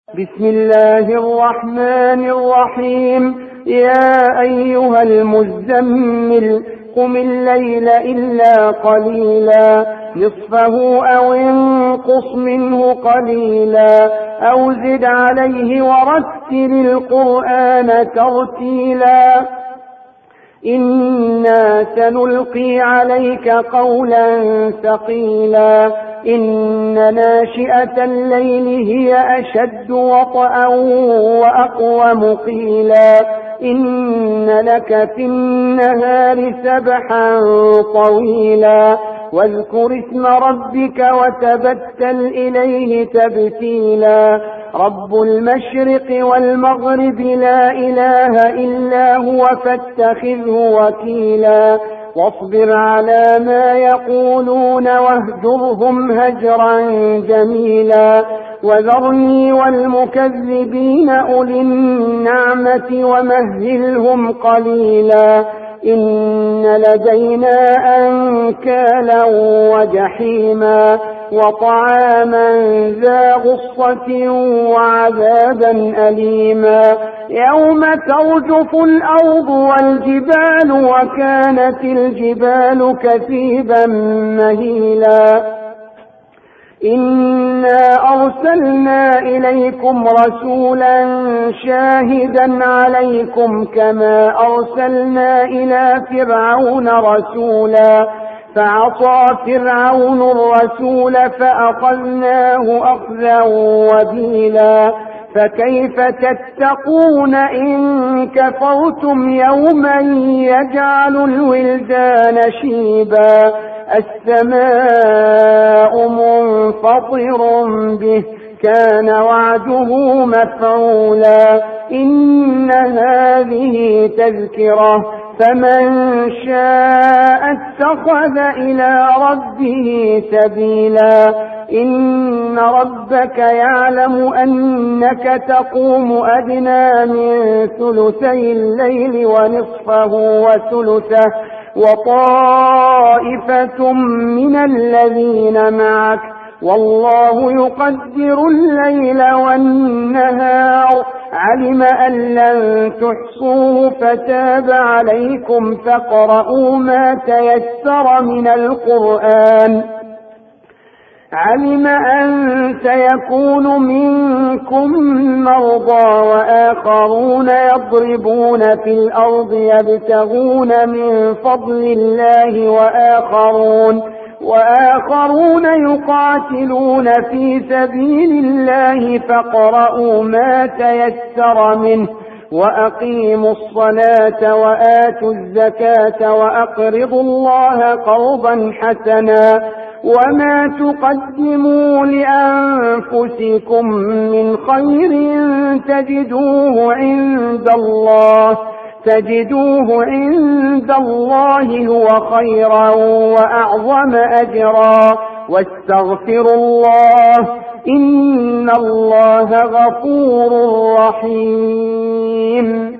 بسم الله الرحمن الرحيم. يا أيها المزمل قم الليل إلا قليلا نصفه أو انقص منه قليلا أو زد عليه ورتل القرآن ترتيلا إنا سنلقي عليك قولا ثقيلا إن ناشئة الليل هي أشد وطئا وأقوم قيلا إن لك في النهار سبحا طويلا واذكر اسم ربك وتبتل إليه تبتيلا رب المشرق والمغرب لا إله إلا هو فاتخذه وكيلا واصبر على ما يقولون واهجرهم هجرا جميلا وذرني والمكذبين أولي النعمة ومهلهم قليلا إن لدينا أنكالا وجحيما وطعاما ذا غصة وعذابا أليما يوم ترجف الأرض والجبال وكانت الجبال كثيبا مهيلا إنا أرسلنا إليكم رسولا شاهدا عليكم كما أرسلنا إلى فرعون رسولا فعصى فرعون الرسول فأخذناه أخذا وبيلا فكيف تتقون إن كفرتم يوما يجعل الولدان شيبا السماء منفطر به كان وعده مفعولا إن هذه تذكرة فمن شاء اتخذ إلى ربه سبيلا إن ربك يعلم أنك تقوم أدنى من ثلثي الليل ونصفه وثلثه وطائفة من الذين معك والله يقدر الليل والنهار علم أن لن تحصوه فتاب عليكم فاقرؤوا ما تيسر من القرآن علم أن سيكون منكم مرضى وآخرون يضربون في الأرض يبتغون من فضل الله وآخرون يقاتلون في سبيل الله فاقرؤوا ما تيسر منه وأقيموا الصلاة وآتوا الزكاة وأقرضوا الله قرضا حسنا وما تقدموا لأنفسكم من خير تجدوه عند الله هو خيرا وأعظم أجرا واستغفروا الله إن الله غفور رحيم.